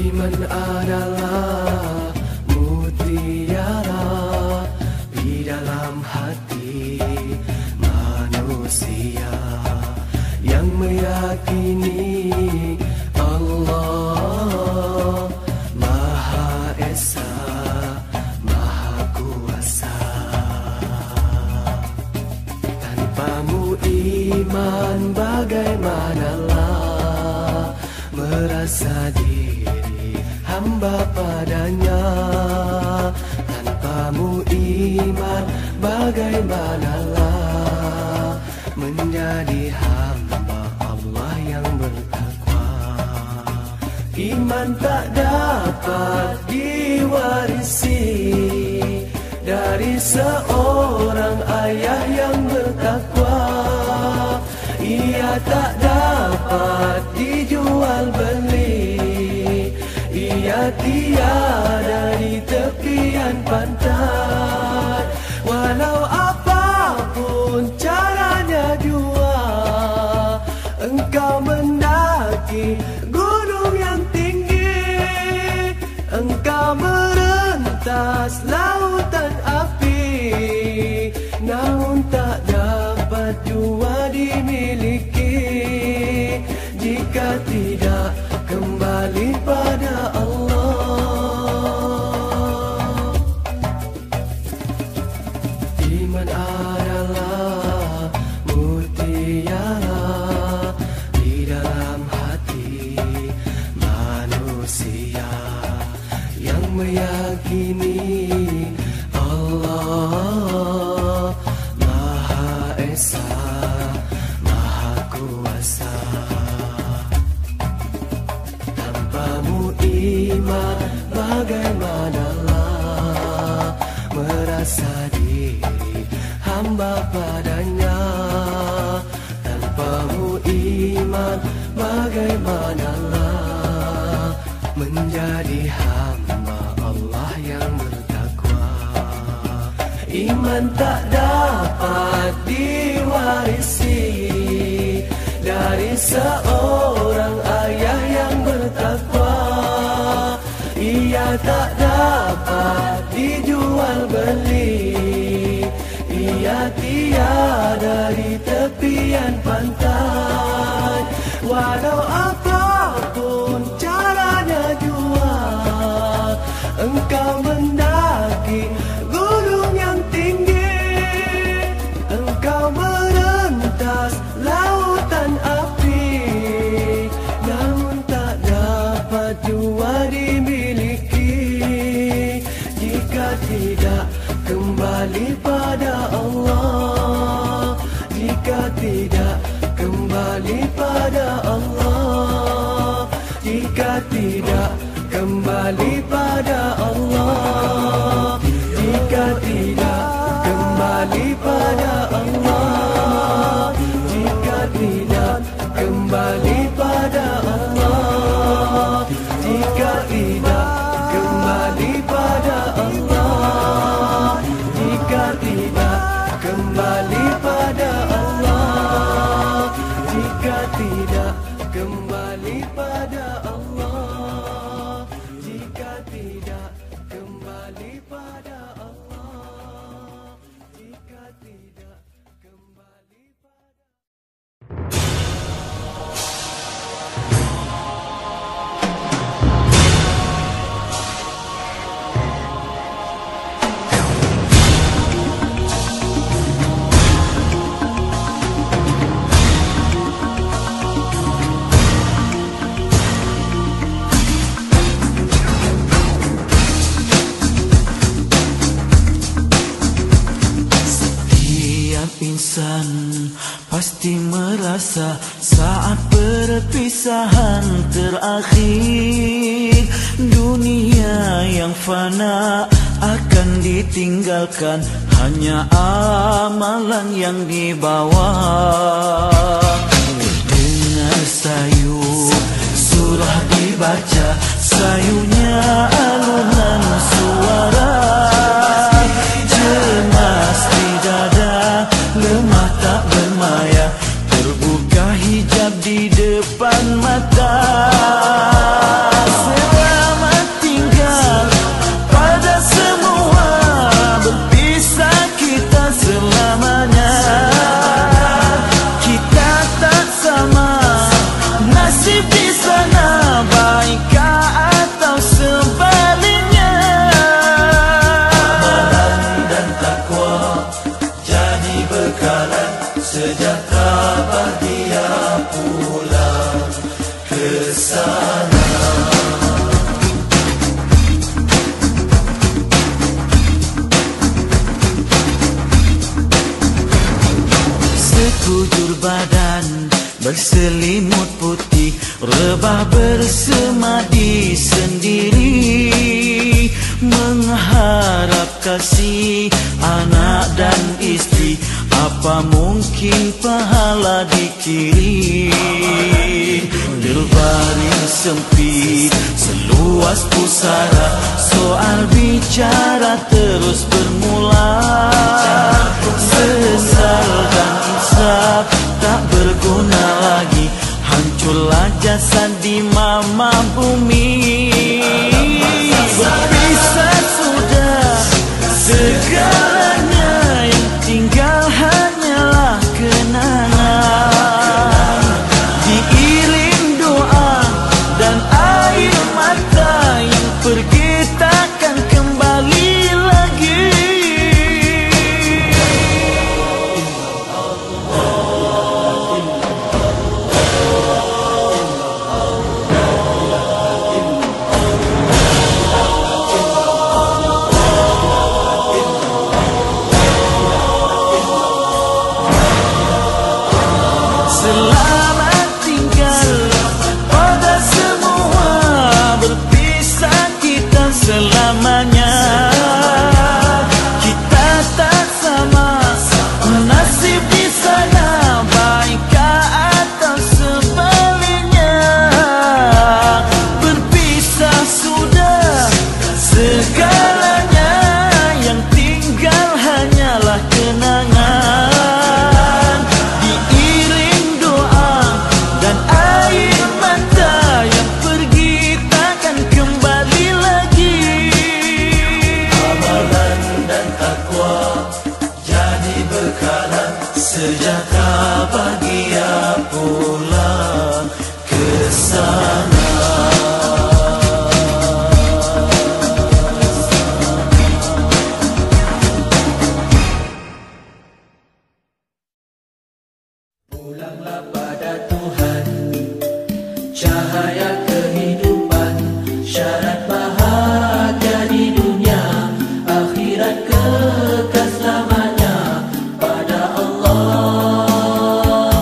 Iman adalah mutiara di dalam hati manusia yang meyakini Allah Maha Esa, Maha Kuasa. Tanpamu iman bagaimanalah merasa diri hamba padanya. Tanpamu iman bagaimanalah menjadi hamba Allah yang bertakwa. Iman tak dapat diwarisi dari seorang ayah yang bertakwa. Ia tak dapat dijual beli, ia tiada di tepian pantai. Walau apapun caranya jua, engkau mendaki gunung yang tinggi, engkau merentas lautan api, namun tak dapat jua dimiliki jika tidak kembali pada Allah. Iman adalah mutiara di dalam hati manusia yang meyakini Allah Maha Esa, Maha Kuasa. Tanpamu iman bagaimanalah merasa diri hamba padanya. Tanpamu iman bagaimanalah menjadi hamba Allah yang bertakwa. Iman tak dapat diwarisi dari seorang ayah yang bertakwa. Ia tak dapat dijual beli, ia tiada di tepian pantai. Walau apapun caranya jua, engkau mendaki gunung yang tinggi, engkau merentas lautan api, namun tak dapat jua dimiliki jika tidak kembali pada Allah. Jika tidak kembali pada Allah, jika tidak kembali pada Allah, jika tidak kembali pada Allah, jika tidak kembali pada Allah, jika tidak kembali pada Allah, jika tidak kembali pada Allah, jika tidak kembali pada Allah, jika tidak kembali pada Allah, jika tidak kembali pada insan pasti merasa saat perpisahan terakhir, dunia yang fana akan ditinggalkan, hanya amalan yang dibawa. Dengar sayu surah dibaca, sayunya alunan suara, cemas di dada, lemah tak bermaya, terbuka hijab di depan mata. Selamat berselimut putih, rebah bersemadi sendiri, mengharap kasih anak dan istri. Apa mungkin pahala dikirim? Terbaring sempit seluas pusara, soal bicara terus bermula. Sesal dan insaf tak berguna lagi, hancurlah jasad di mama bumi. Berpisah sudah segalanya, yang tinggal hanyalah kenangan. Diiring doa dan air mata, yang pergi takkan kembali lagi. Selamat tinggal pada semua, berpisah kita selamanya. Kita tak sama nasib di sana, baikkah atau sebaliknya. Berpisah sudah segalanya, yang tinggal hanyalah kenangan. Sejahtera bahagia pulang ke sana. Pulanglah pada Tuhan, cahaya kehidupan, syarat bahagia di dunia, akhirat kekal selamanya pada Allah.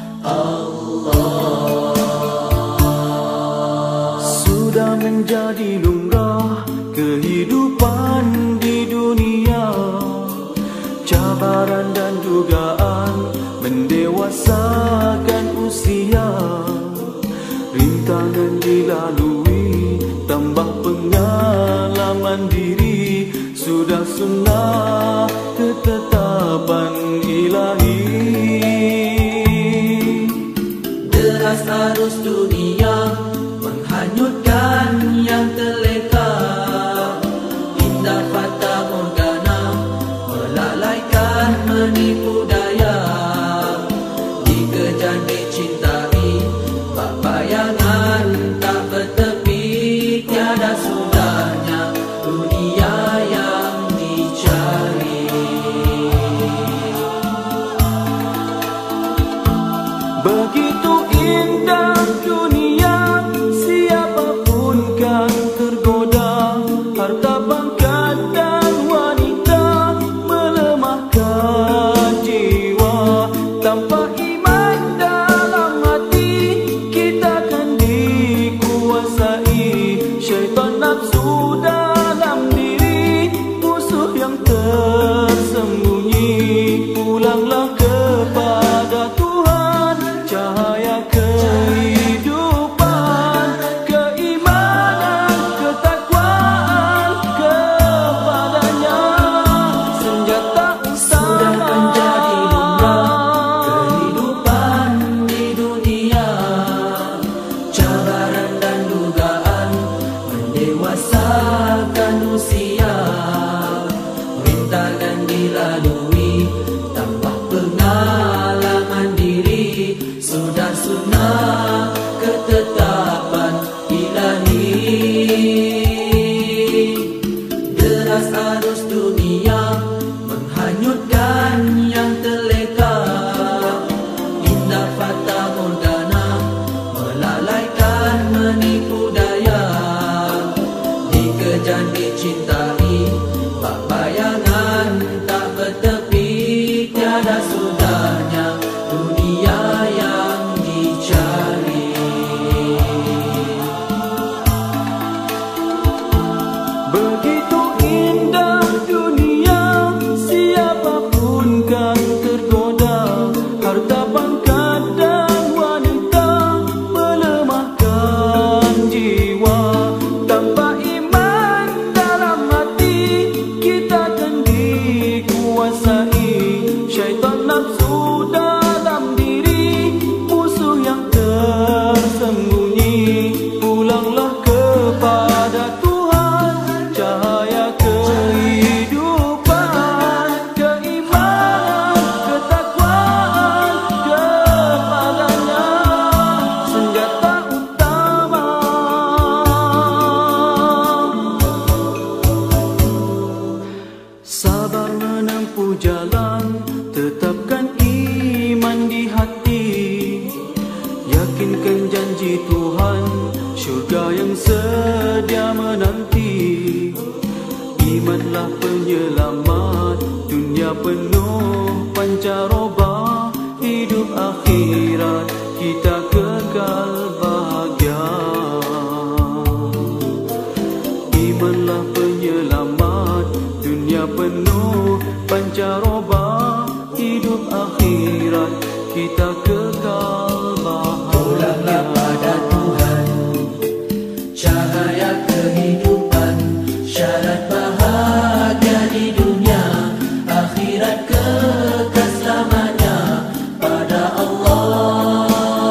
Sudah menjadi lumrah kehidupan di dunia, cabaran dan dugaan mendewasakan usia. Rintangan dilalui, tambah pengalaman diri, sudah sunnah ketetapan ilahi. Deras arus dunia menghanyutkan yang terleka, indah fata morgana melalaikan menipu daya. Dikejar dicintai, bak bayangan tak bertepi, tiada sudahnya dunia yang dicari. Begitu indah dunia, siapapun kan tergoda. Harta pangkat dan wanita melemahkan jiwa. Tanpa iman dalam hati, kita kan dikuasai syaitan nafsu dalam diri, musuh yang tersembunyi. Pulanglah kepada Tuhan, cahaya kehidupan, keimanan, ketakwaan kepadanya, senjata Sudah utama. menjadi lumrah kehidupan di dunia, cabaran dan dugaan mendewasakan usia. Rintangan dilalui, tambah pengalaman diri, sudah sunnah ketetapan ilahi. Deras arus dunia menghanyutkan yang terleka, indah fata morgana melalaikan menipu daya. Dikejar pun sedia menanti. Imanlah penyelamat, dunia penuh pancaroba, hidup akhirat kita kekal bahagia. Imanlah penyelamat, dunia penuh pancaroba, hidup akhirat kita kekal bahagia. Pulanglah pada Tuhan, cahaya kehidupan, syarat bahagia di dunia, akhirat kekal selamanya pada Allah.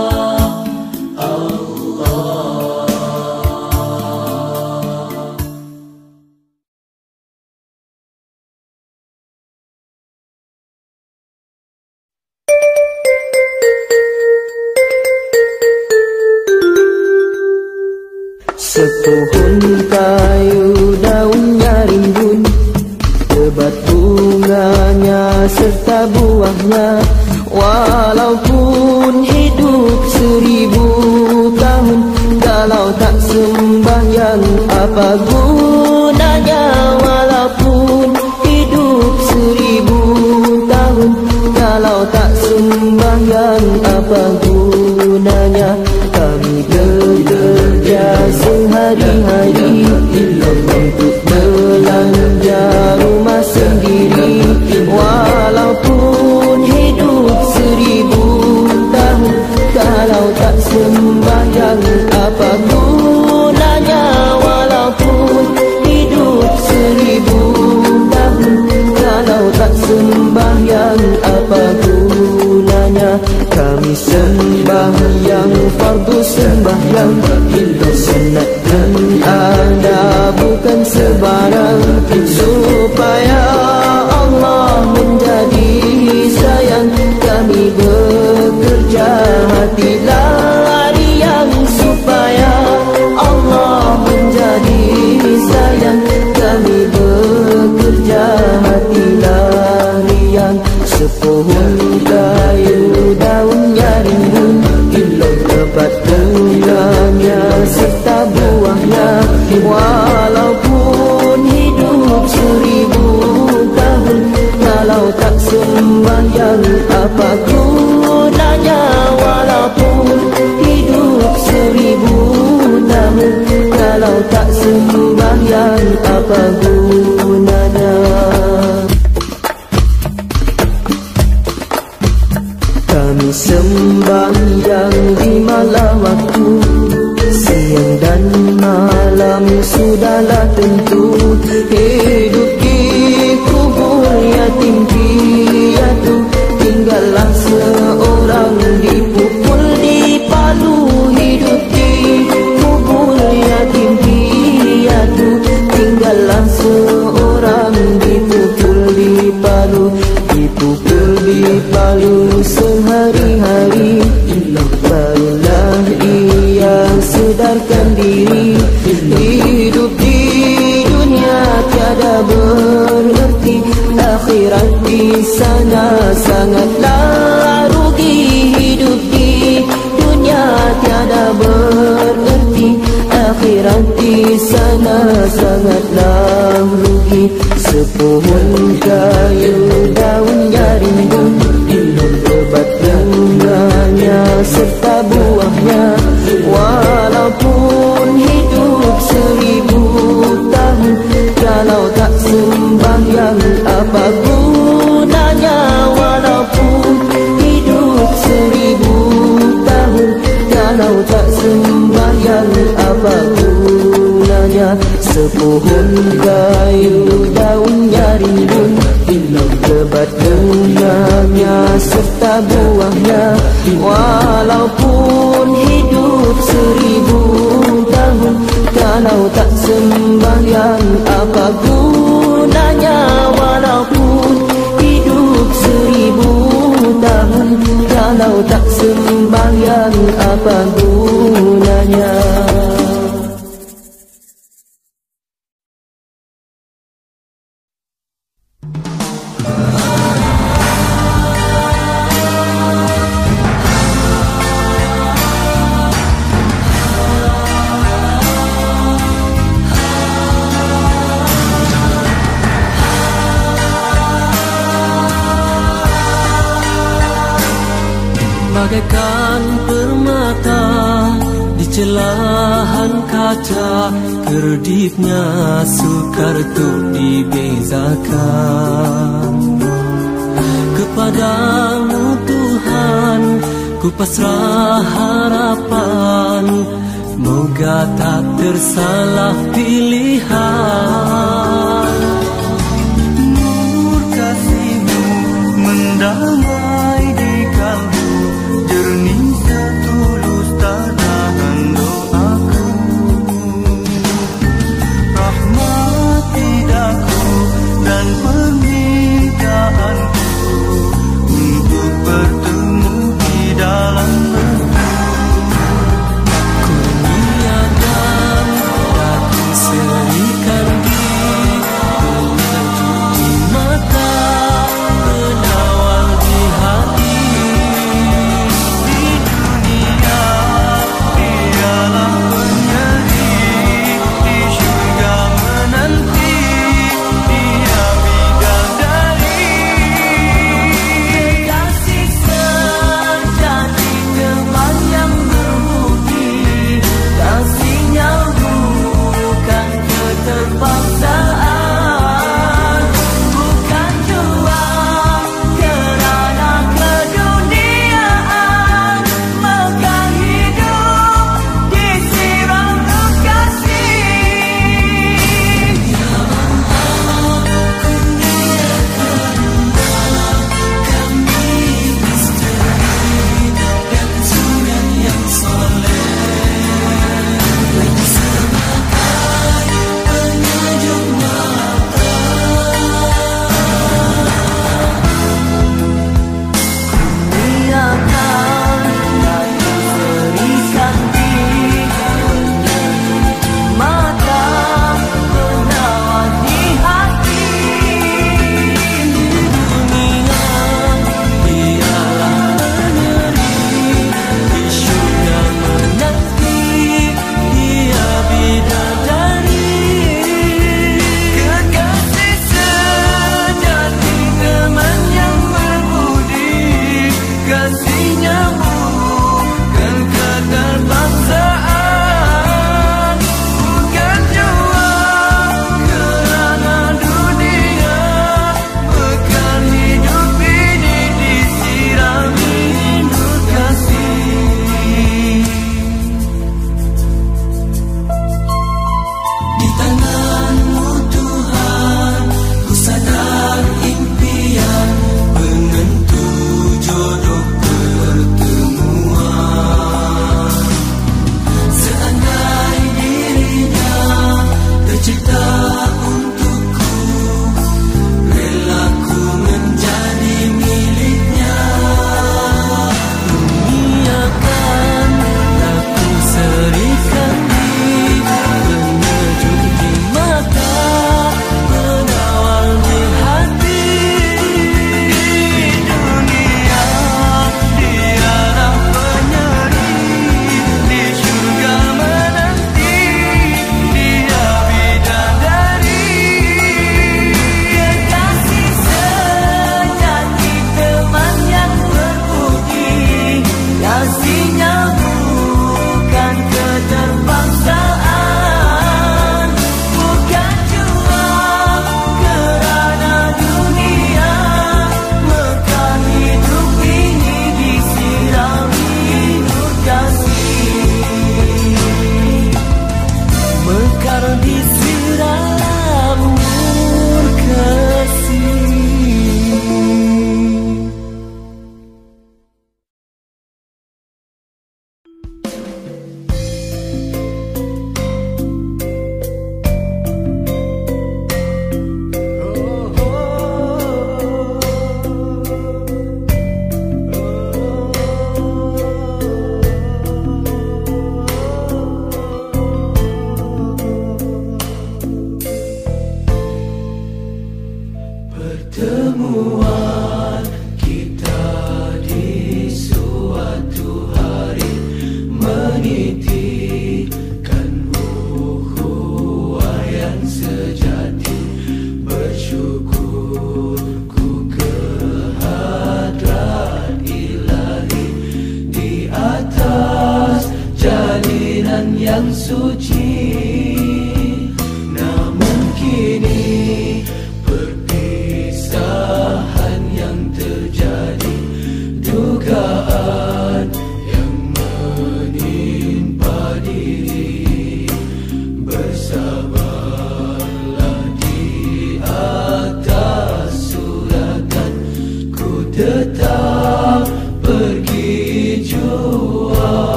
Sepohon kayu daunnya rimbun, lebat bunganya serta buahnya. Walaupun hidup 1000 tahun, kalau tak sembahyang apa gunanya? Walaupun hidup 1000 tahun, kalau tak sembahyang apa gunanya? Kami bekerja sehari-hari untuk belanja rumah sendiri. Walaupun hidup 1000 tahun, kalau tak sembahyang apa gunanya? Walaupun hidup 1000 tahun, kalau tak sembahyang apa gunanya? Kami sembahyang fardu sembahyang, sunat dan ada bukan sebarang, supaya Allah menjadi sayang. Kami bekerja hati larian, supaya Allah menjadi sayang. Kami bekerja hati larian. Sepohon kayu daunnya rimbun, lebat bunganya serta buahnya. Walaupun hidup 1000 tahun, kalau tak sembahyang apa gunanya? Walaupun hidup 1000 tahun, kalau tak sembahyang apa gunanya? Kami sembahyang di malam waktu, siang dan malam sudahlah tentu. Hidup di kubur yatim piatu, tinggallah seorang dipukul dipalu. Hidup di kubur yatim piatu, tinggallah seorang dipukul dipalu. Dipukul dipalu sehari-hari, barulah ia sedarkan diri. Hidup di dunia tiada bererti, akhirat di sana sangatlah rugi. Hidup di dunia tiada bererti, akhirat di sana sangatlah rugi. Sepohon kayu daunnya rimbun, lebat bunganya serta buahnya. Walaupun hidup 1000 tahun, kalau tak sembahyang apa gunanya? Walaupun hidup 1000 tahun, kalau tak sembahyang apa gunanya? Sepohon kayu daunnya rimbun, lebat bunganya serta buahnya. Walaupun hidup 1000 tahun, kalau tak sembahyang apa gunanya? Walaupun hidup 1000 tahun, kalau tak sembahyang apa gunanya? bagaikan permata di celahan kaca, kerdipnya sukar untuk dibezakan. Kepadamu Tuhan ku pasrah harapan, moga tak tersalah pilihan. Nur kasih-Mu mendamai di kalbu, jernih setulus tanahan doaku. Rahmati daku dan permintaanku untuk bertemu di dalam Kurniakan daku serikan diri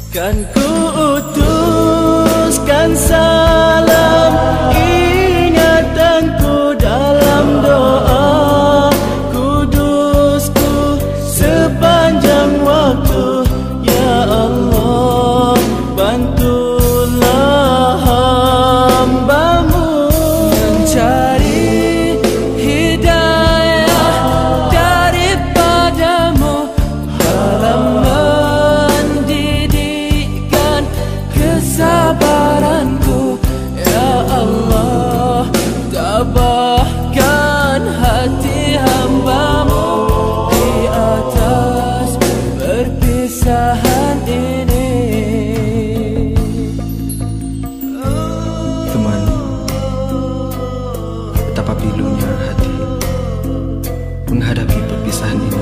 Kan ku utuskan salam ingatanku dalam doa kudusku sepanjang waktu. Ya Allah, bantulah hamba-Mu mencari hidayah daripada-Mu dalam mendidikkan kesabaranku. Ya Allah, tabahkan hati hamba-Mu di atas perpisahan ini. Teman, betapa pilunya hati menghadapi perpisahan ini.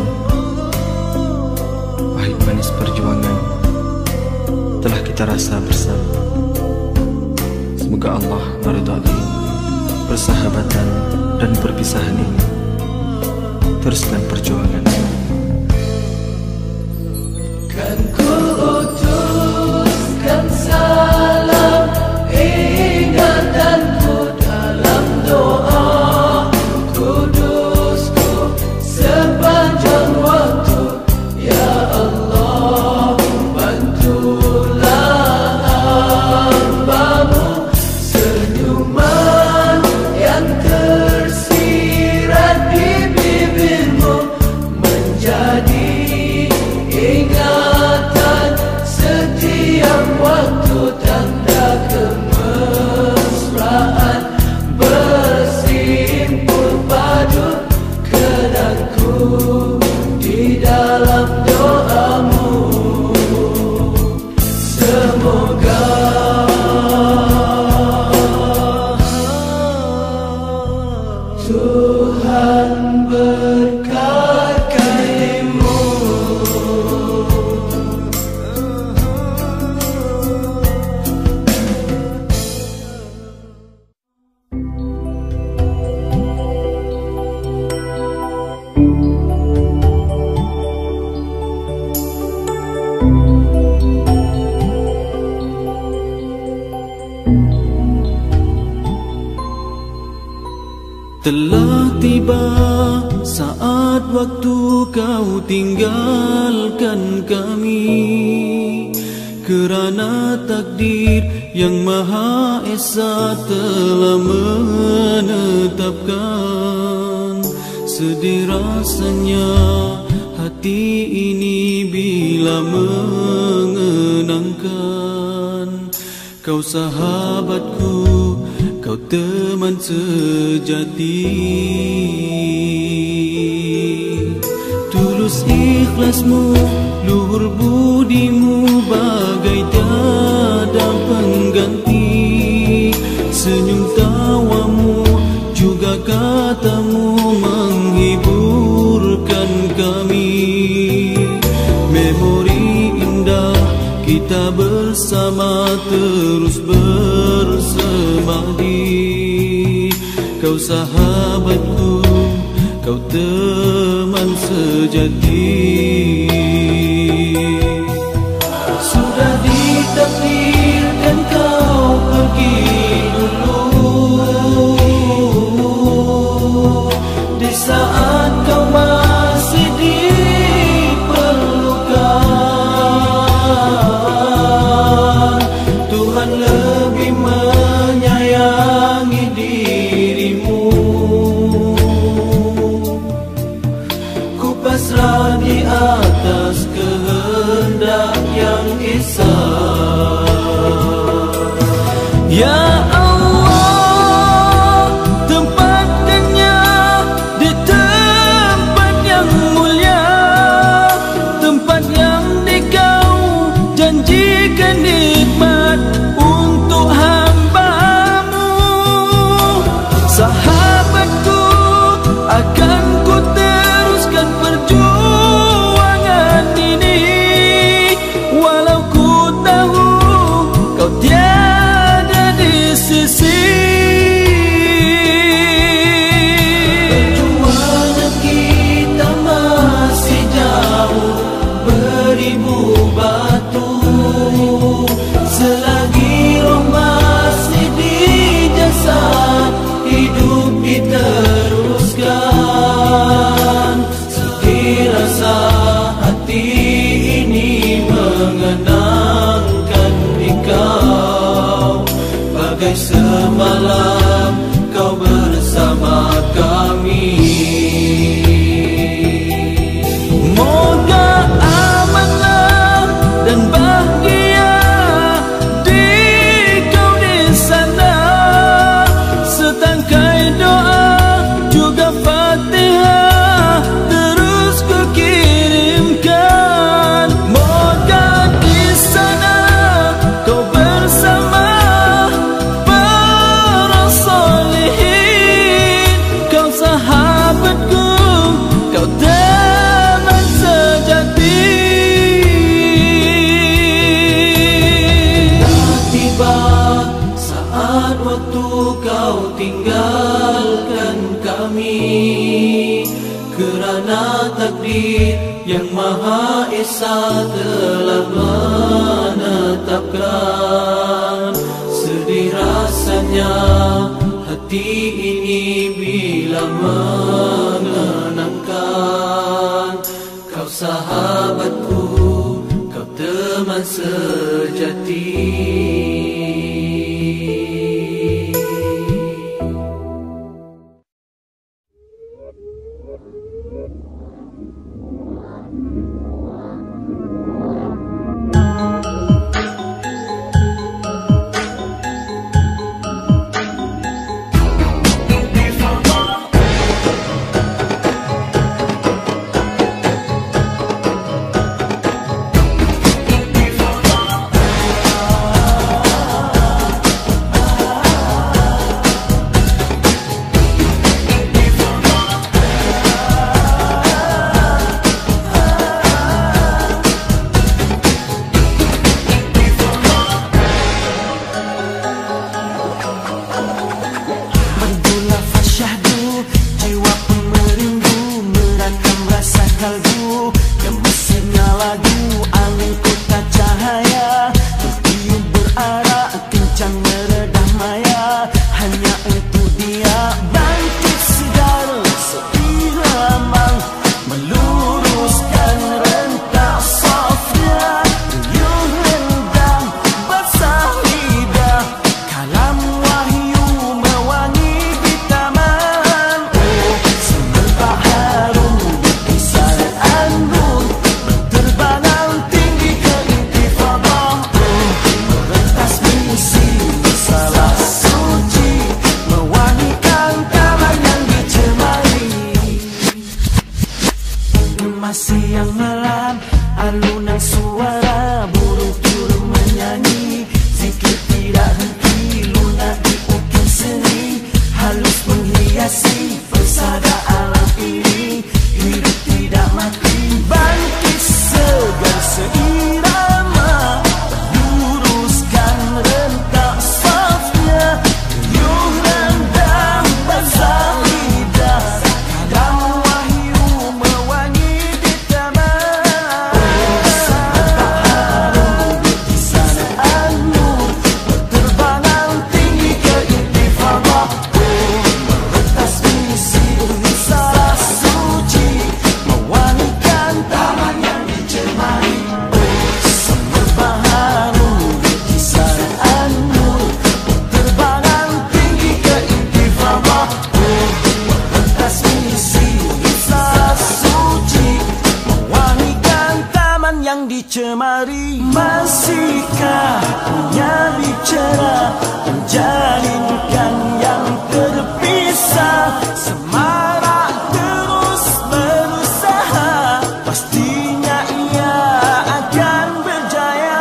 Pahit manis perjuangan telah kita rasa bersama. Semoga Allah meridai persahabatan dan perpisahan ini. Teruskan perjuangan. Kan ku utuskan salam ingatanku dalam doa kudusku sepanjang waktu. Ya Allah, bantulah hamba-Mu senyuman yang tersirat di bibir-Mu menjadi ingatan setiap waktu, tanda kemesraan bersimpul padu kenanku di dalam doa-Mu. Semoga Tuhan berkati-Mu. Telah tiba saat waktu Kau tinggalkan kami, kerana takdir yang Maha Esa telah menetapkan. Sedih rasanya hati ini bila mengenangkan Kau sahabatku, Kau teman sejati. Tulus ikhlas-Mu, luhur budi-Mu bagai tiada pengganti. Senyum tawa-Mu juga kata-Mu menghiburkan kami. Memori indah kita bersama terus bersemadi. Kau sahabatku, Kau teman sejati. Sudah ditakdirkan kau pergi dulu, di saat kau masih diperlukan. Tuhan lebih menyayangi dirimu. Ku pasrah di atas kehendak yang esa. Ya Allah, tempatkannya di tempat yang mulia, tempat yang Kau janjikan nikmat untuk hamba-Mu. Sahabatku, akan ku teruskan perjuangan ini, walau ku tahu Kau tiada di sisi. Perjuangan kita masih jauh beribu batu. waktu kau tinggalkan kami, kerana takdir yang Maha Esa telah menetapkan. Sedih rasanya hati ini bila mengenangkan kau sahabatku, kau teman sejati. Cemari, masihkah punya bicara menjalinkan yang terpisah? Semarak terus berusaha, pastinya ia akan berjaya.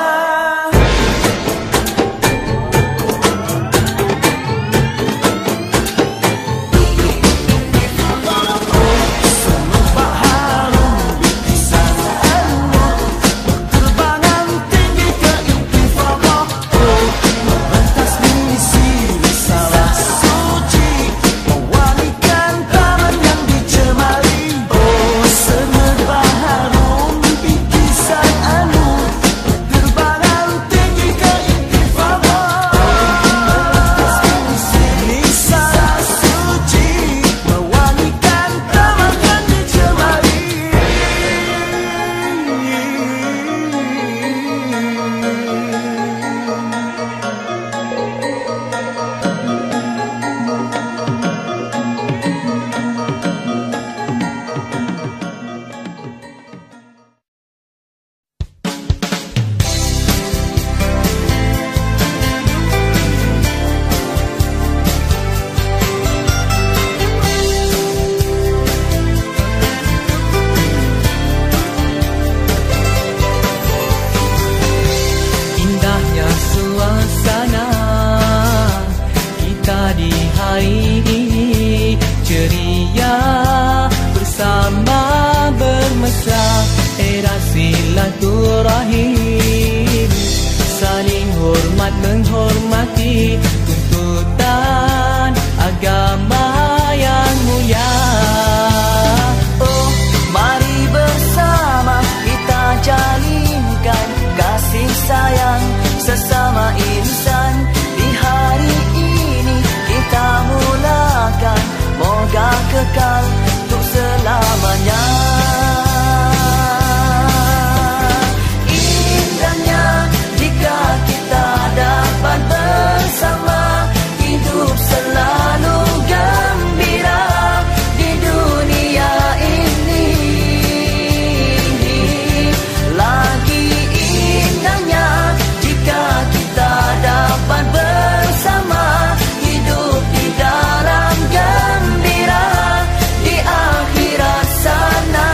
Semerbak harum bikisanmu, terbangan tinggi ke intifada, merentas misi risalah suci, mewangikan taman yang dicemari. Oh, semerbak harum bikisan anu, terbangan tinggi ke intifada, merentas misi risalah suci, mewangikan taman yang dicemari. Indahnya suasana kita di hari ini, ceria bersama bermesra, era silaturahim, saling hormat menghormati tuntutan sayang sesama insan. Di hari ini kita mulakan, moga kekal untuk selamanya. Indahnya jika kita dapat bersama, hidup selalu gembira di dunia ini. Lagi indahnya jika kita dapat bersama, hidup di dalam gembira di akhirat sana.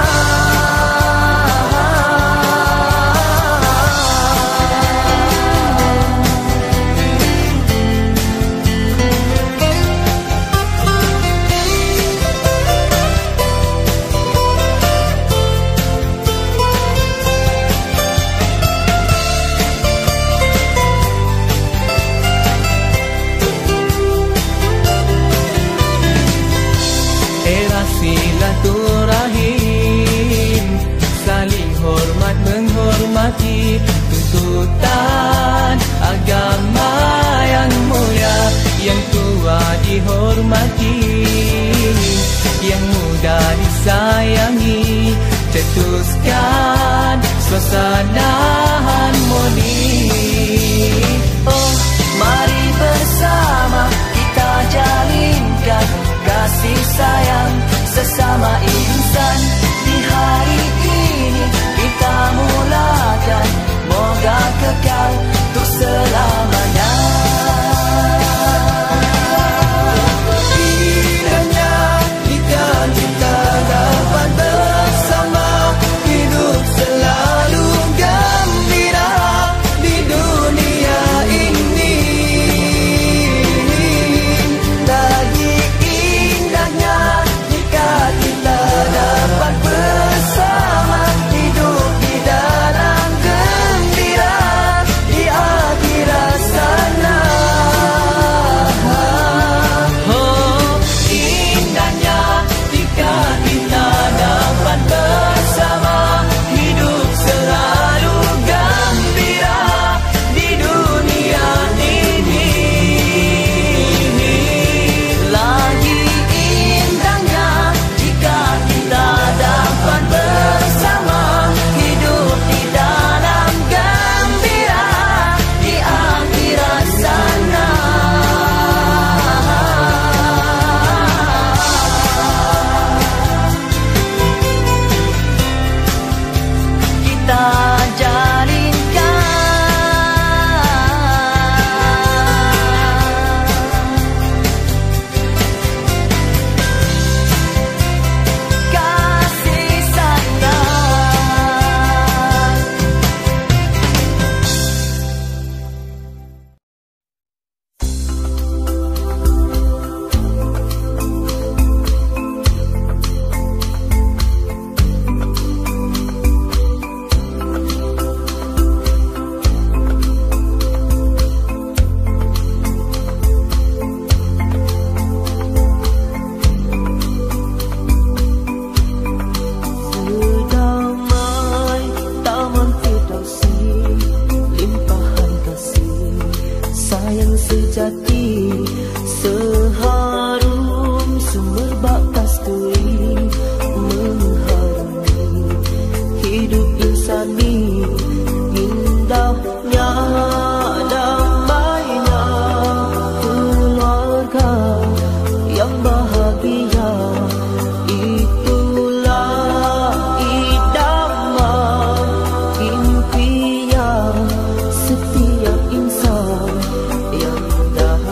Era silaturahim, saling hormat menghormati tuntutan agama yang mulia. Yang tua dihormati, yang muda disayangi, cetuskan suasana harmoni. Oh, mari bersama kita jalinkan kasih sayang sesama insan. Di hari ini kita mulakan, moga kekal untuk selamanya. Indahnya jika kita dapat bersama, hidup selalu gembira di dunia ini. Lagi indahnya jika kita dapat bersama, hidup di dalam gembira di akhirat sana. Oh, indahnya jika kita dapat bersama, hidup selalu gembira di dunia ini. Lagi indahnya jika kita dapat bersama, hidup di dalam gembira di akhirat sana. Kita jalinkan kasih Damai taman Firdausi, limpahan kasih sayang sejati, seharum semerbak kasturi, mengharumi hidup insani. Indahnya damainya keluarga yang bahagia, itulah idaman impian setiap insan yang dah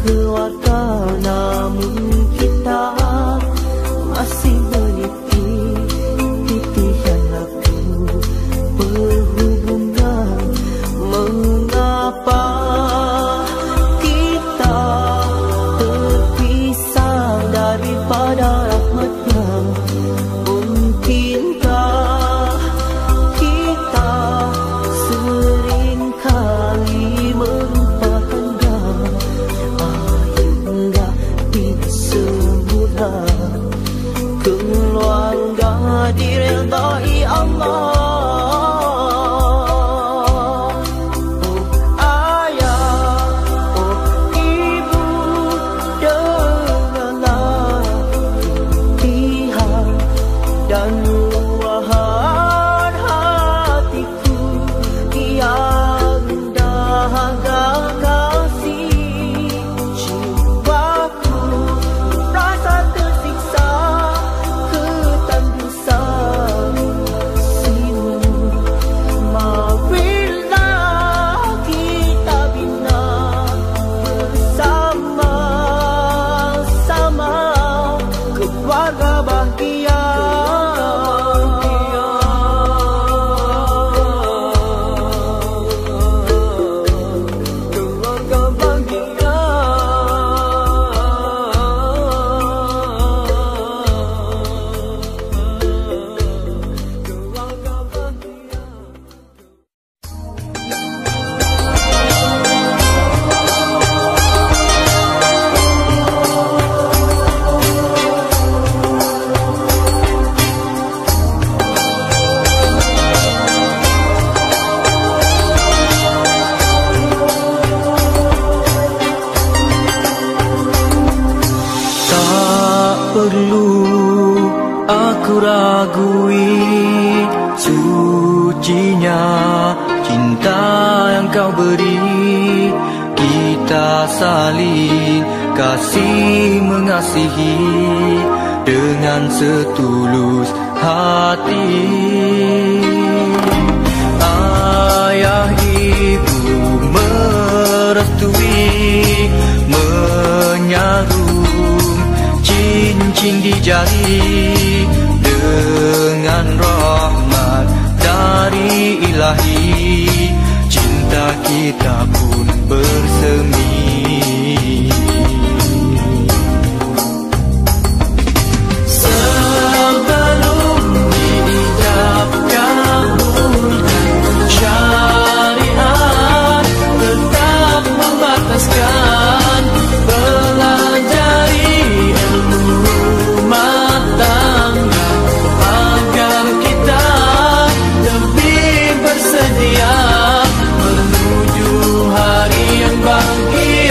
keluarga, namun kita masih meniti titian lagu berhubungan. Mengapa kita terpisah daripada rahmatnya? Mungkinkah kita sering kali melupakannya? Hingga tidak semula keluarga diredai Allah. Dan luahan hatiku yang dahaga kasih, jiwaku rasa tersiksa ketandusan simu. Marilah kita bina bersama-sama keluarga bahagia. Perlu aku ragui sucinya cinta yang kau beri. Kita saling kasih mengasihi dengan setulus hati. Ayah ibu merestui, menyarum cincin di jari dengan rahmat dari Ilahi. Cinta kita pun bersemi. Sebelum diijab kabulkan syariat, tetap membataskan pelajari rumah tangga agar kita lebih bersedia menuju hari yang bahagia.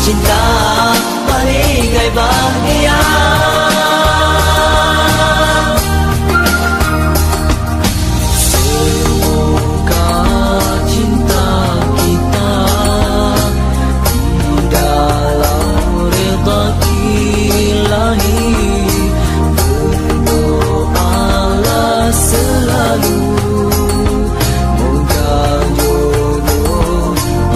cinta bagai bahagia. Semoga cinta kita di dalam redha Ilahi. Berdoalah selalu moga jodoh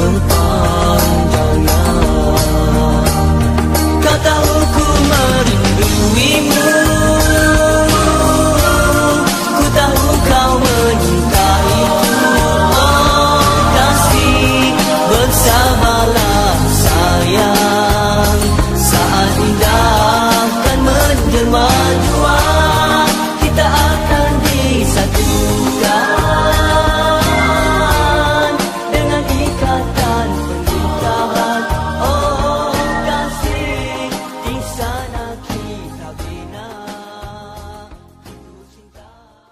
berpanjangan. Kau tahu ku merinduimu, ku tahu kau menyukaiku. Oh kasih, bersabarlah sayang, saat indah kan menjelma jua, kita akan disatukan dengan ikatan pernikahan. Oh kasih, di sana kita bina cinta.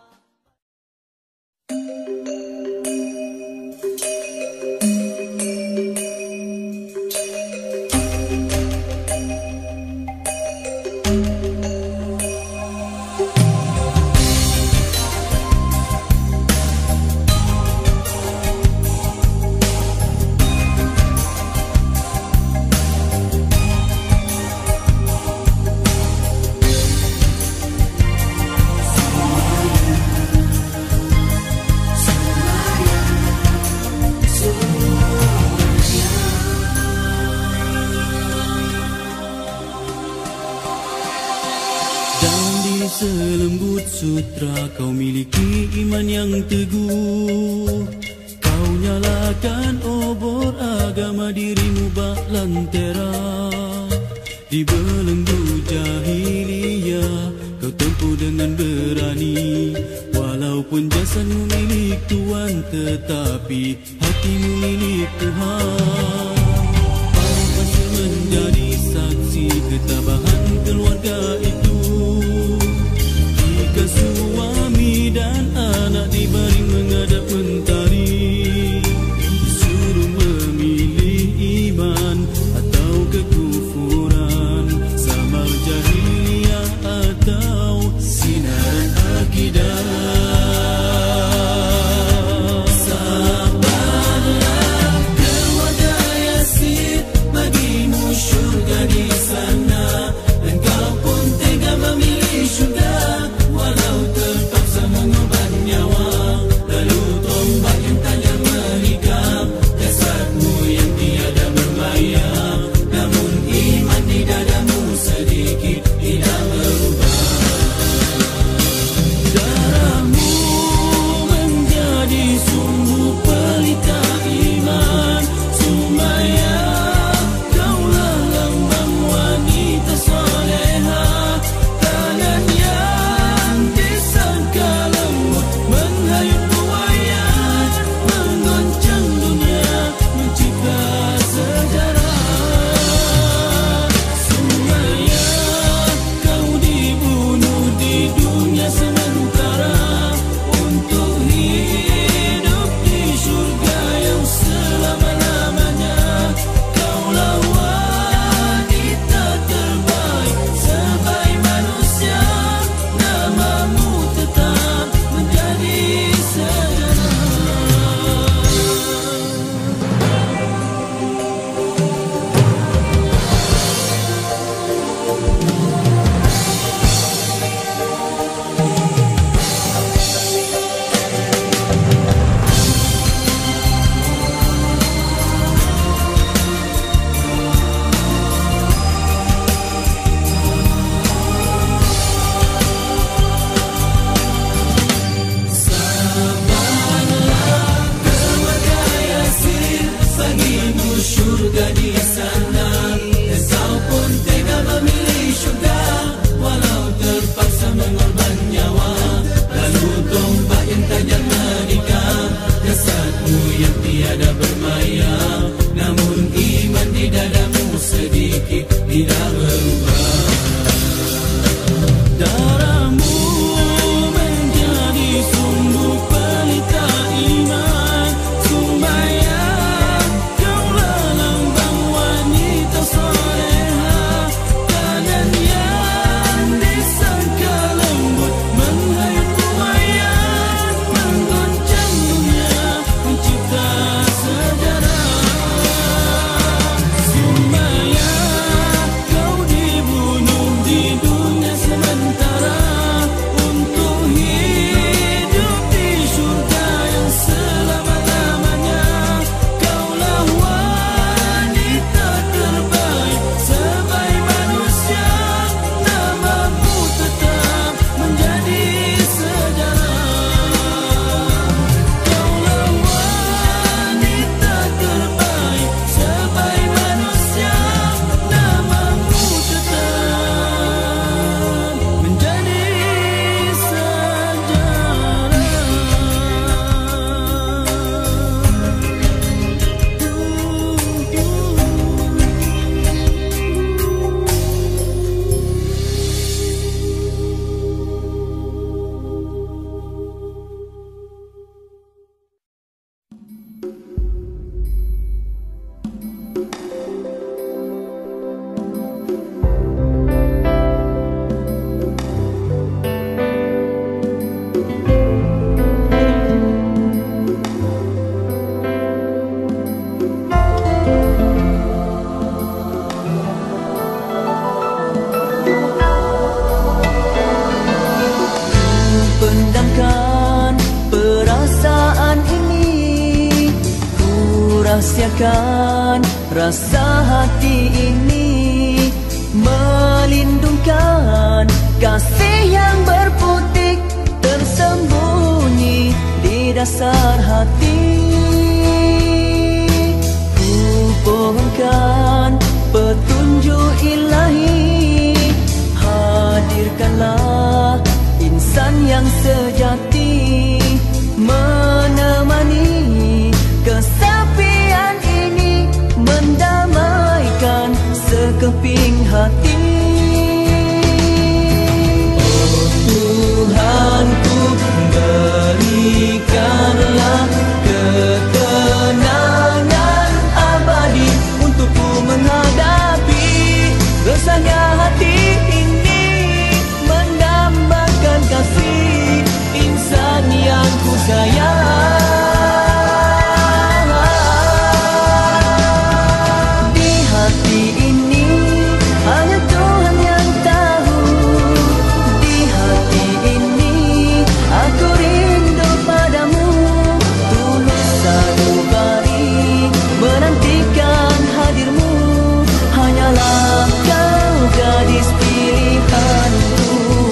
Dan di selembut sutra kau miliki iman yang teguh. Kau nyalakan obor agama dirimu bak lentera. Di belenggu jahiliyah kau tempuh dengan berani. Walaupun jasadmu milik Tuhan tetapi hatimu milik Tuhan. Kau pasti menjadi saksi ketabahan keluarga itu. Jika suami dan anak dibaring menghadap mentari, disuruh memilih iman atau kekufuran, sabar jahiliyah atau sinar akidah. Sabarlah keluarga Yasin, bagimu syurga di sana. Engkau pun tega memilih syurga, walau terpaksa mengorban nyawa. Lalu tombak yang tajam menikam jasadmu yang tiada bermayar. Namun iman di dadamu sedikit tidak berubah. Darahmu menjadi sumbu pelita iman. Sumayyah, kaulah lambang wanita soleha. Tangan yang disangka lembut menghayut buaya, menggoncang dunia, mencipta sejarah. Sumayyah, kau dibunuh di dunia sementara untuk hidup di surga yang selama-lamanya. Kaulah wanita terbaik sebaik manusia, namamu tetap menjadi sejarah. Bagimu syurga di sana. Engkau pun tega memilih syurga, walau terpaksa mengorban nyawa. Lalu tombak yang tajam menikam jasadmu yang tiada bermayar. Namun iman di dadamu sedikit tidak berubah. Darahmu menjadi sumbu pelita iman. Sumayyah, kaulah lambang wanita menyatukan rasa hati ini, melindungkan kasih yang berputik tersembunyi di dasar hati. Ku pohonkan petunjuk ilahi, hadirkanlah insan yang sejati, menemani kesepian ini, mendamaikan sekeping hati. Oh Tuhanku, berikanlah ketenangan abadi untukku menghadapi resahnya hati ini, mendambakan kasih insan yang ku sayang. Di hati ini hanya Tuhan yang tahu, di hati ini aku rindu padamu, tulus sanubari menantikan hadirmu, hanyalah kau gadis pilihanku.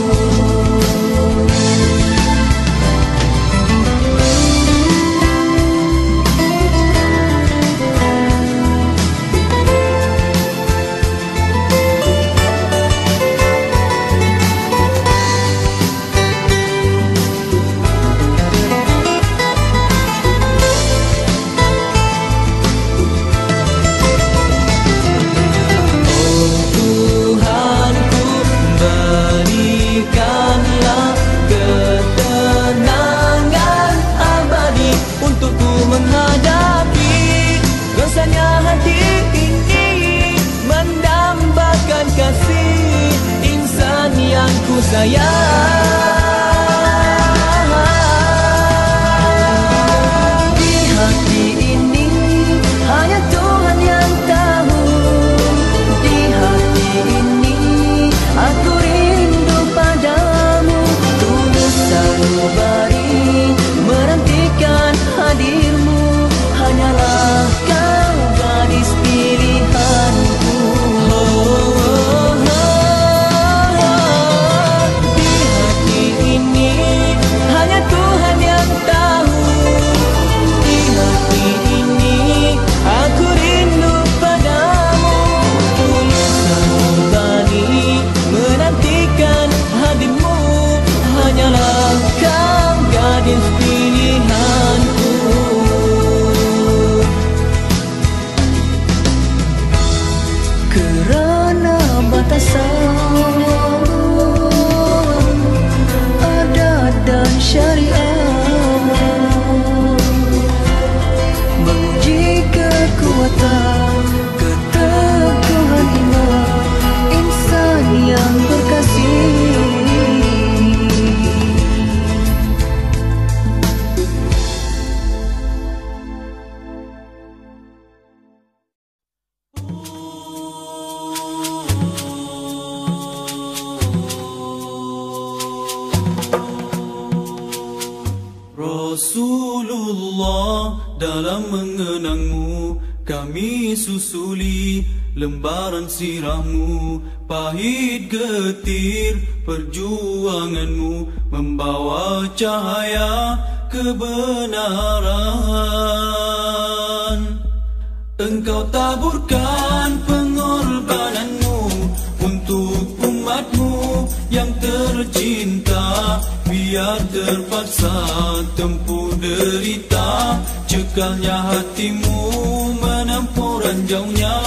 Rasulullah, dalam mengenangmu kami susuli lembaran sirahmu, pahit getir perjuanganmu membawa cahaya kebenaran. Engkau taburkan pengorbananmu untuk umatmu yang tercinta, biar terpaksa tempuh derita, cekalnya hatimu menempuh ranjaunya.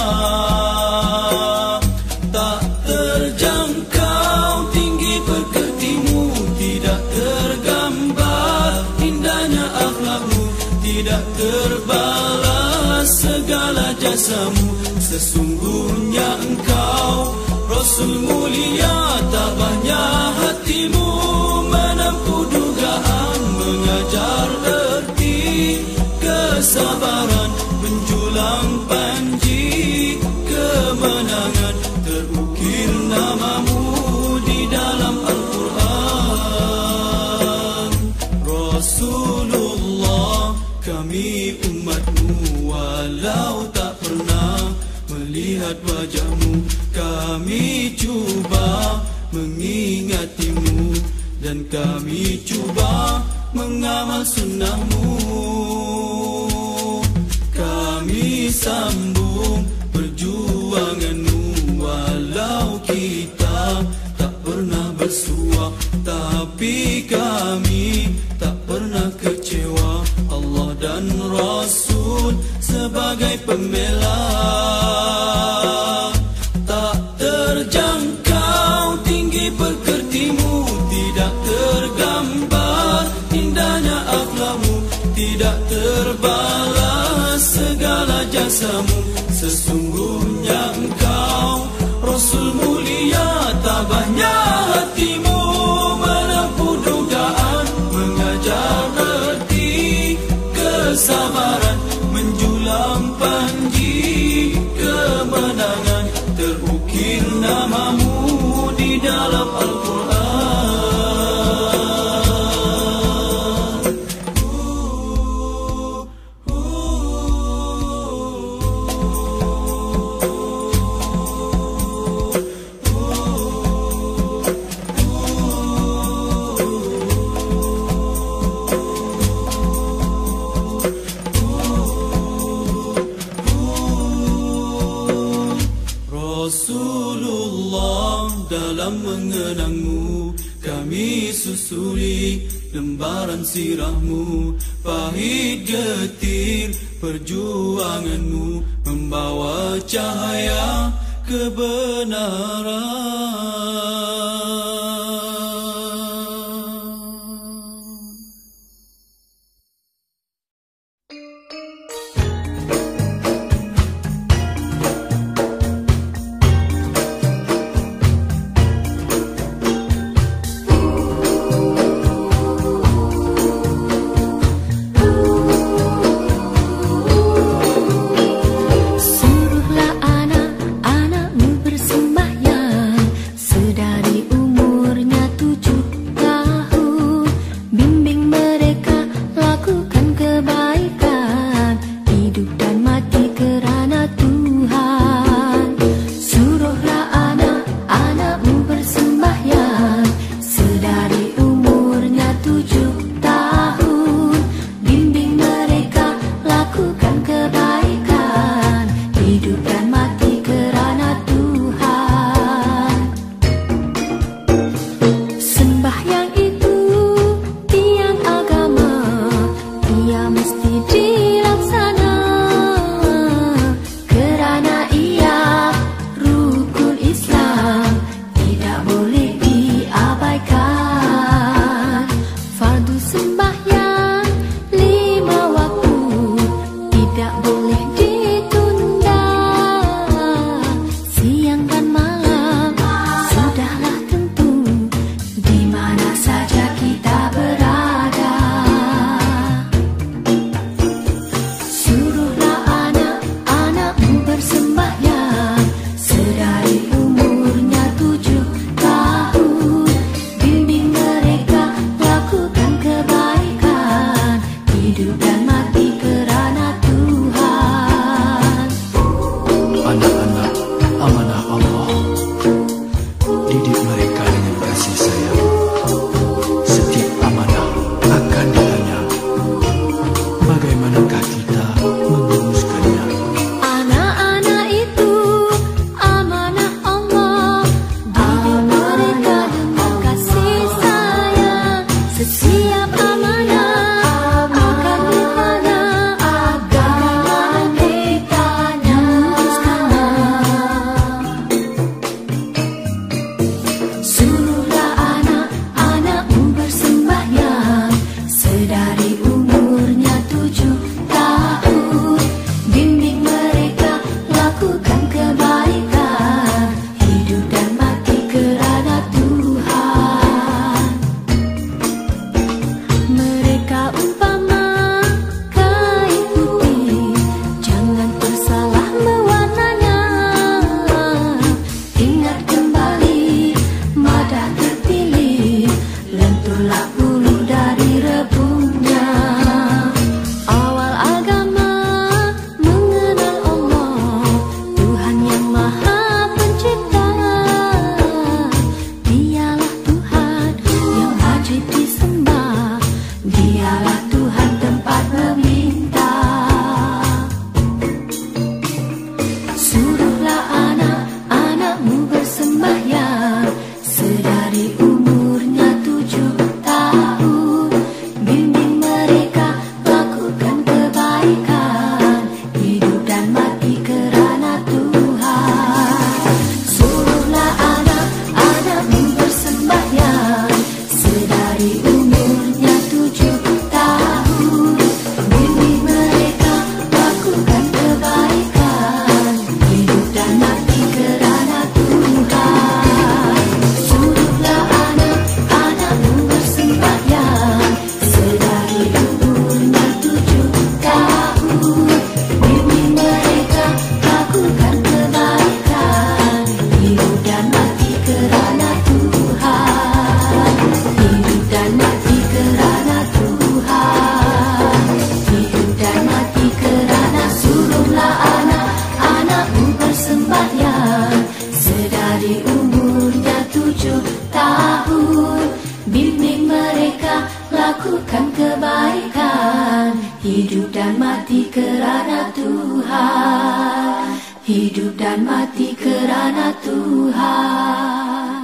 Tak terjangkau tinggi perketimu, tidak tergambar indahnya akhlakmu, tidak terbalas segala jasamu. Sesungguhnya engkau Rasul mulia, tabahnya hatimu menempuh dugaan, mengajar erti kesabaran, menjulang panji kemenangan, terukir namamu di dalam Al-Quran. Rasulullah, kami umatmu walau wajahmu. Kami cuba mengingatimu dan kami cuba mengamal sunnahmu. Kami sambung perjuanganmu walau kita tak pernah bersua, tapi kami tak pernah kecewa. Allah dan Rasul sebagai pembela, tak terjangkau tinggi pekertimu, tidak tergambar indahnya akhlakmu, tidak terbalas segala jasamu. Sesungguhnya engkau Rasul mulia, tabahnya hatimu menempuh dugaan, mengajar erti kesabaran, menjulang panji kemenangan. Terukir namamu di dalam Al-Quran. Rasulullah, dalam mengenangmu kami susuri lembaran sirahmu. Pahit getir perjuanganmu membawa cahaya kebenaran. Suruhlah anak-anakmu bersembahyang sedari Meski umurnya 7 tahun, bimbing mereka lakukan kebaikan. Hidup dan mati kerana Tuhan, hidup dan mati kerana Tuhan.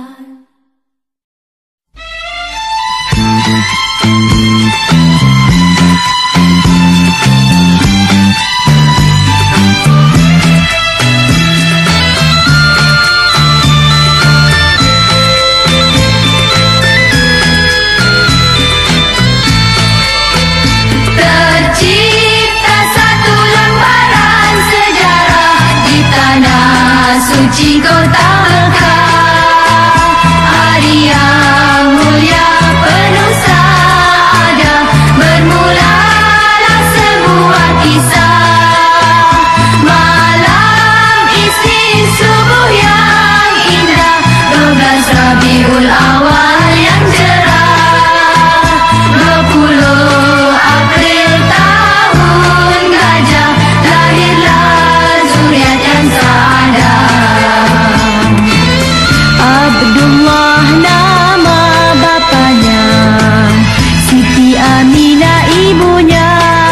Tercipta satu lembaran sejarah di tanah suci kota Mekah. Hari yang mulia penuh saada, bermulalah sebuah kisah. Malam Isnin subuh yang indah, 12 Rabiul Awal yang cerah, 20 April tahun gajah, lahirlah zuriat yang saadah. Abdullah nama bapanya, Siti Aminah ibunya.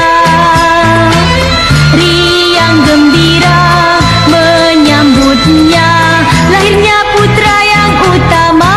Riang gembira menyambutnya, lahirnya putra yang utama.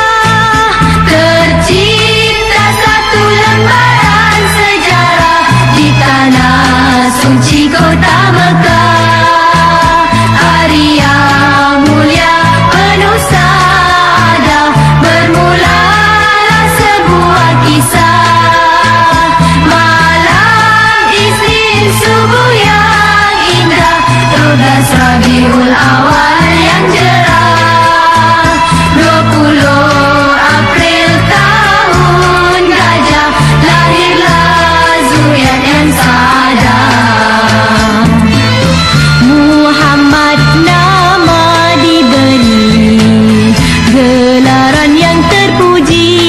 Tercipta satu lembaran sejarah di tanah suci kota Mekah. Hari yang mulia penuh saada, bermulalah sebuah kisah. Malam Isnin subuh yang indah, 12 Rabiul Awal yang cerah, 20 April tahun gajah, lahirlah zuriat yang saadah. Muhammad nama diberi, gelaran yang terpuji.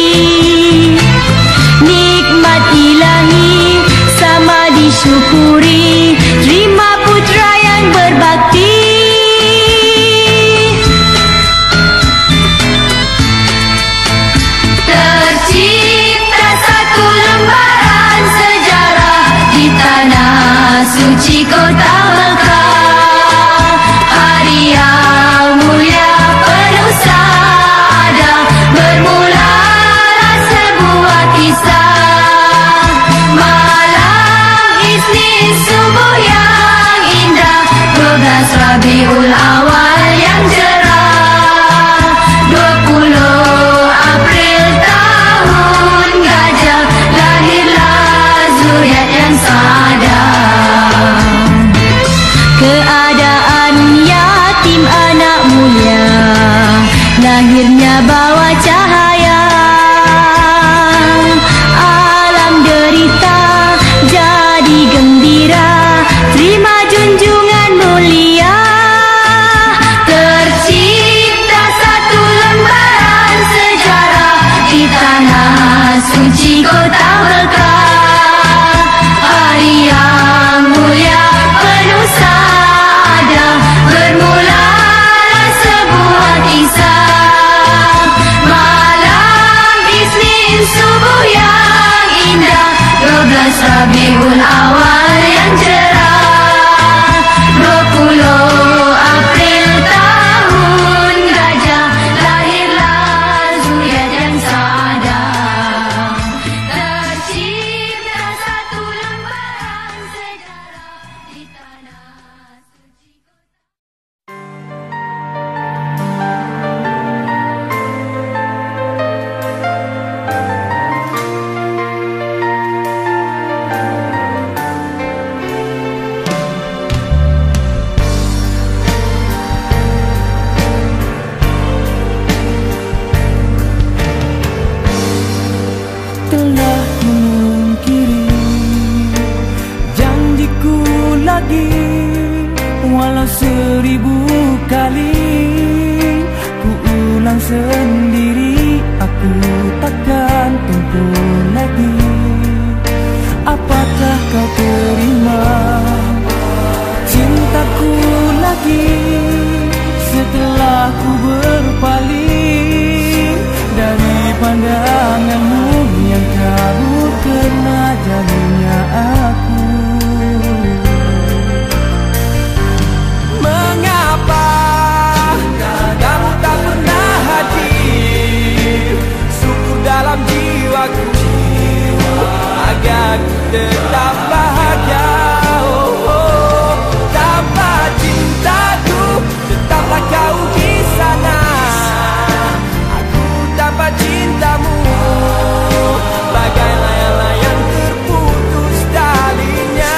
Nikmat ilahi sama disyukuri, terima putra yang berbakti. Tercipta satu lembaran sejarah di tanah suci kota Mekah. Hari yang mulia penuh saada, bermulalah sebuah kisah. Malam Isnin subuh yang indah, 12 Rabiul Awal yang cerah, 20 April tahun gajah, lahirlah zuriat yang saadah. Keadaan yatim anak mulia, lahirnya bawa cahaya. Alam derita jadi gembira, terima junjungan mulia. Tercipta satu lembaran sejarah di tanah suci kota Mekah. Hari yang mulia penuh saada, bermulalah sebuah kisah. Malam Isnin subuh yang indah, 12 Rabiul Awal yang cerah, 20 April tahun gajah, lahirlah zuriat yang saadah. Tercipta satu lembaran sejarah di tanah suci kota. Telah memungkiri janjiku lagi, walau 1000 kali ku ulang sendiri, aku takkan tuntun lagi. Apakah kau terima cintaku lagi setelah ku pandanganmu yang kabur karena jauhnya aku. Mengapa kamu tak pernah hadir? Syukur dalam jiwaku agar tetap bahagia. Tanpa cintaku tetaplah kau di sana. Aku tanpa cintamu bagai layang-layang terputus talinya.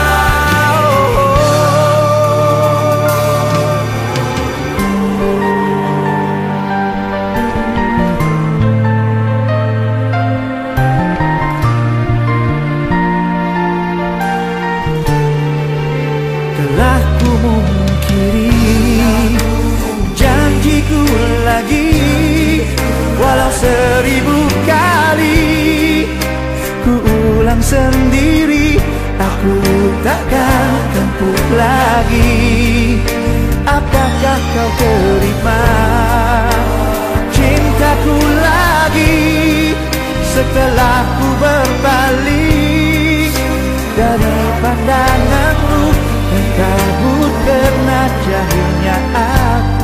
Telah ku mungkiri janjiku lagi, walau 1000 kali ku ulang sendiri. Aku takkan tempuh lagi. Apakah kau terima cintaku lagi setelah ku berbalik dari pandanganmu dan kabur karena jauhnya aku.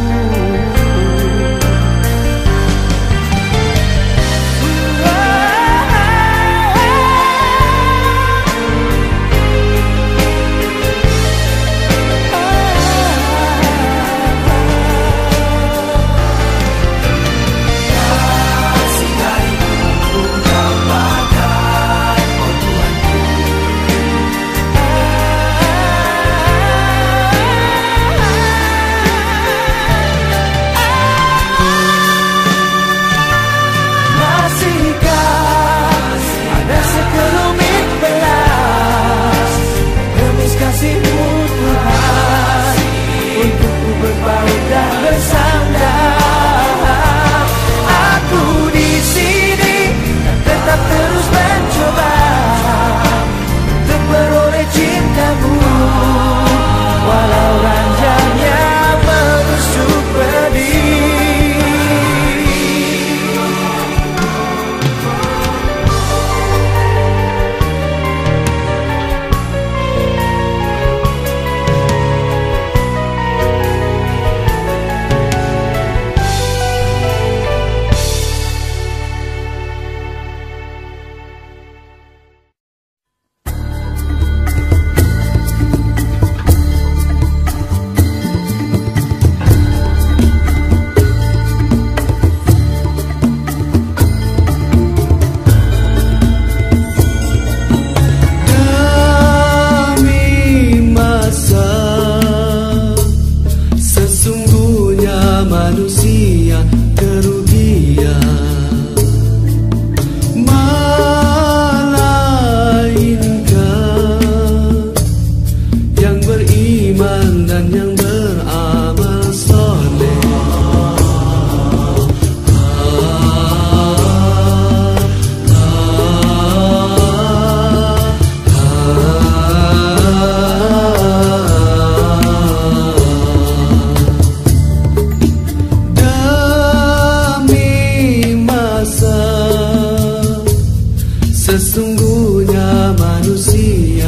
Sesungguhnya manusia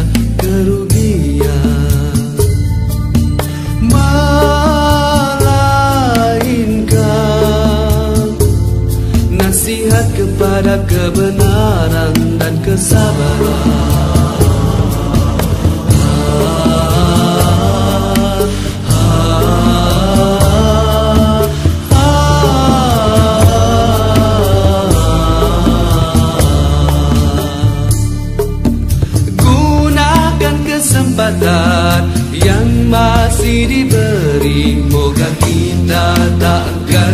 kerugian, melainkan nasihat kepada kebenaran dan kesabaran. Yang masih diberi, moga kita takkan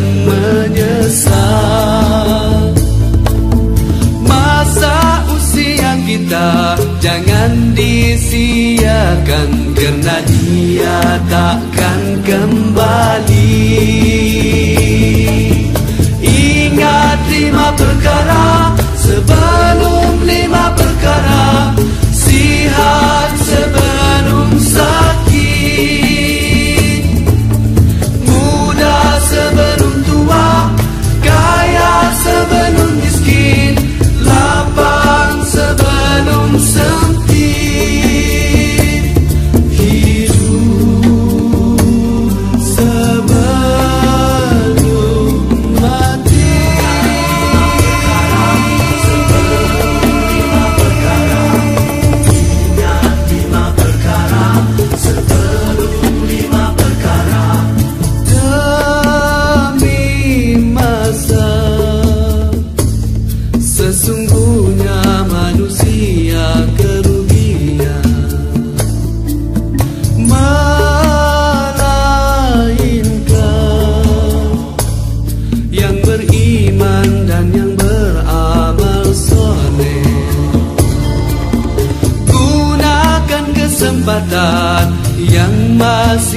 menyesal. Masa usia kita jangan disia-siakan, karena dia takkan kembali. Ingat 5 perkara sebelum 5 perkara, sihat sebelum sakit, muda sebelum tua, kaya sebelum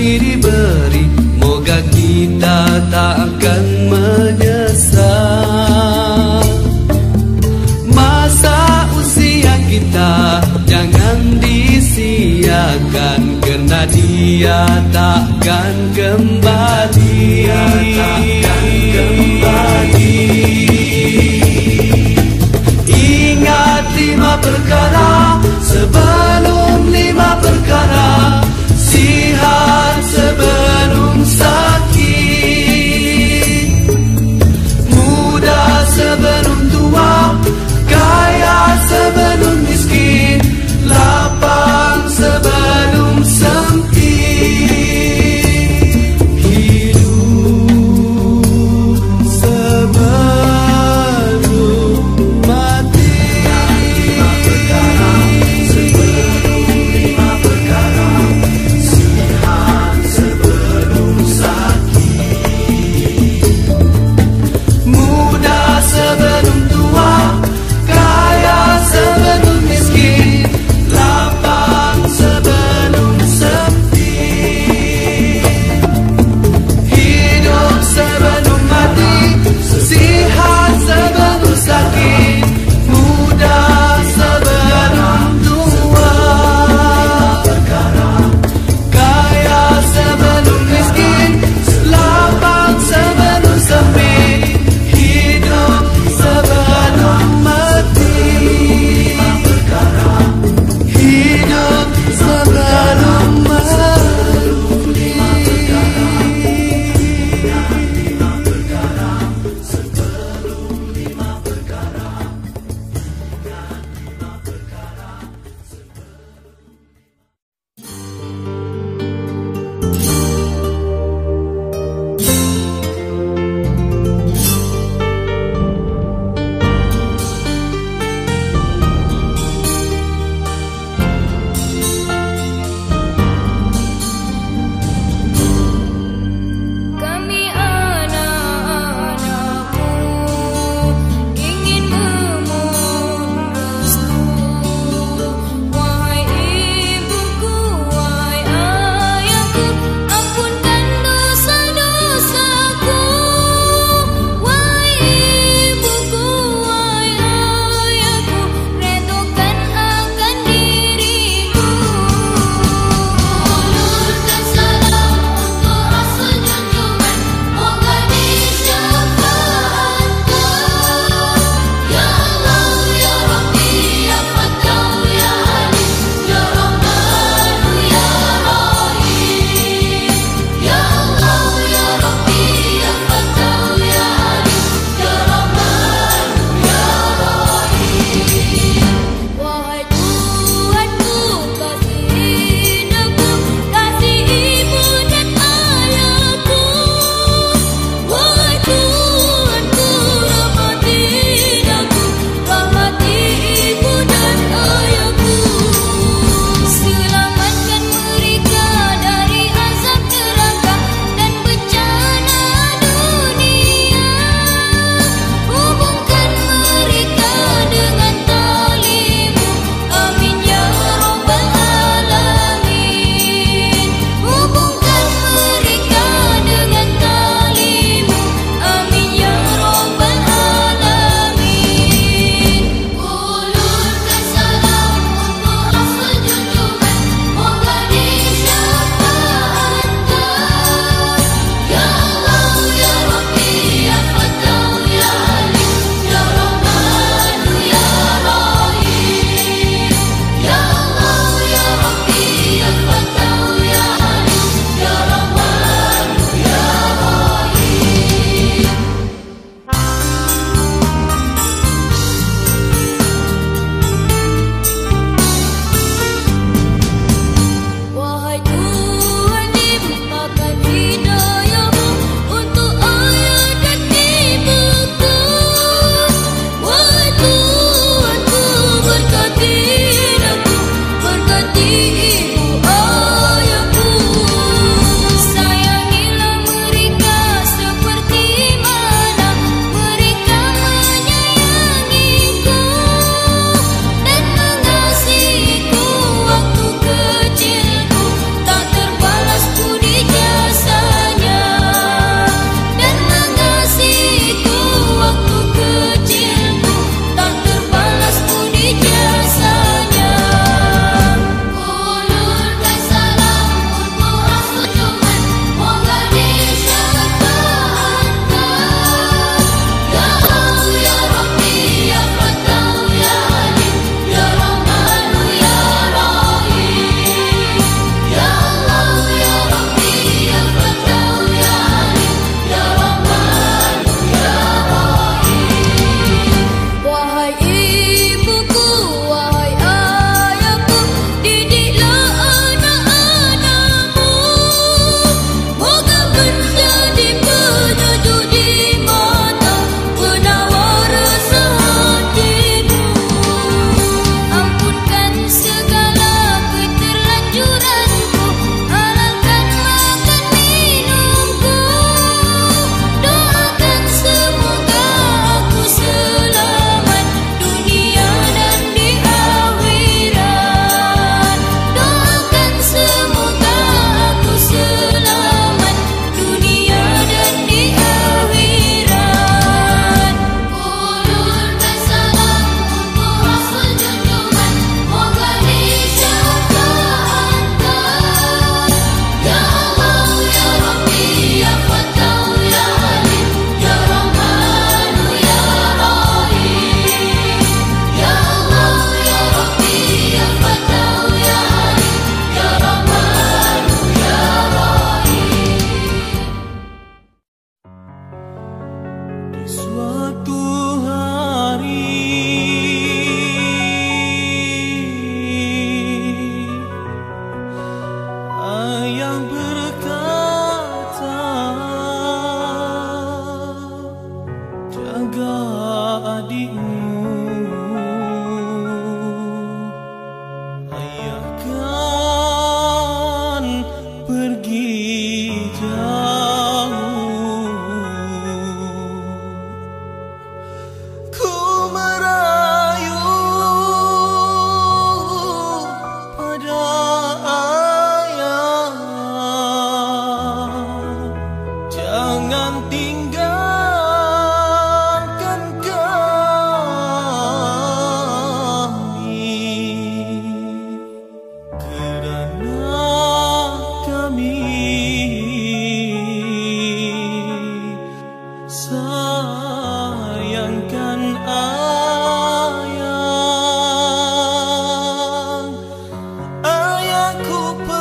diberi, moga kita tak akan menyesal. Masa usia kita jangan disia-siakan, kerana dia takkan kembali. Ingat 5 perkara sebelum 5 perkara, sihat sebelum sakit, muda sebelum tua, kaya sebelum miskin, lapang sebelum sempit, hidup sebelum tinggalkan kami, kerana kami sayangkan ayahku pergi berjuang,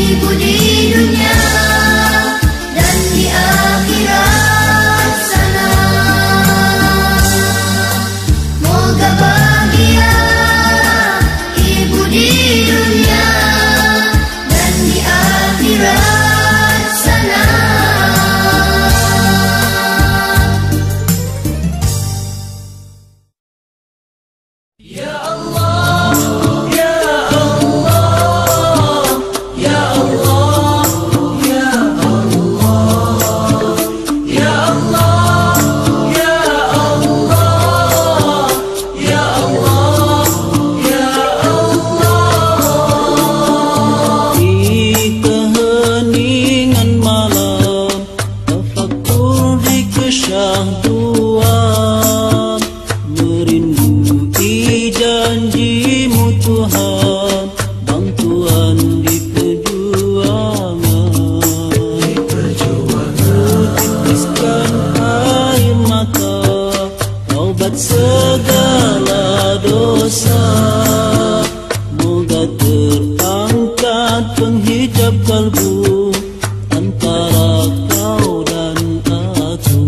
ibu di dunia dan di akhirat sana. Moga bahagia ibu di dunia dan di akhirat sana. Segala dosa, moga terangkat penghijab kalbu antara kau dan aku.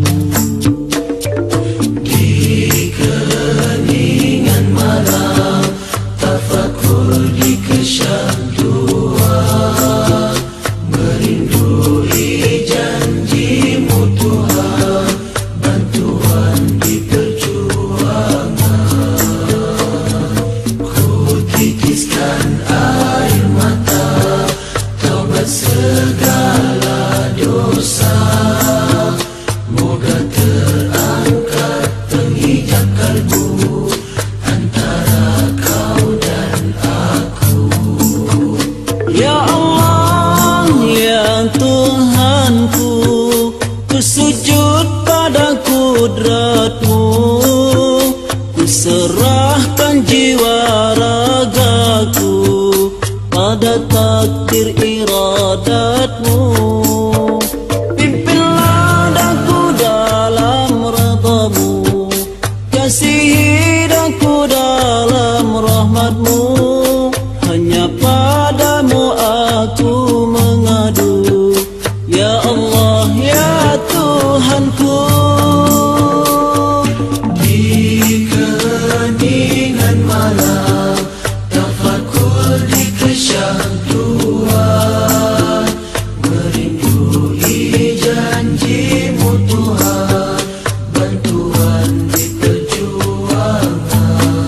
Di keheningan malam, tafakur di kesyahduan, merindui janjimu Tuhan, bantuan di air mata, taubat segala dosa, moga terangkat penghijab kalbu antara kau dan aku. Ya Allah, ya Tuhanku, ku sujud pada kudrat-Mu, ku serahkan jiwa ragaku pada takdir iradat-Mu. Pimpinlah daku dalam redha-Mu, kasihi daku dalam rahmat-Mu. Hanya padamu aku mengadu, ya Allah, ya Tuhanku. Di keheningan malam, tafakur di kesyahduan, merindui janjimu Tuhan, bantuan di perjuangan.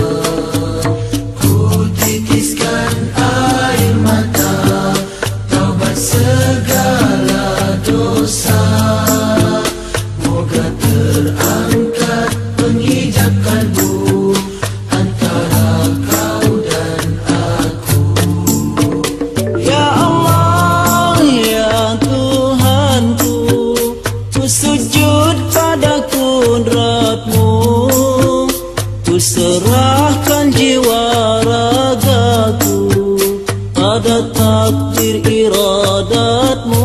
Ku titiskan air mata, taubat segala dosa, moga terangkat penghijab kalbu antara kau dan aku. Ya Allah, ya Tuhanku, ku sujud pada kudrat-Mu, ku serahkan jiwa ragaku pada takdir iradat-Mu.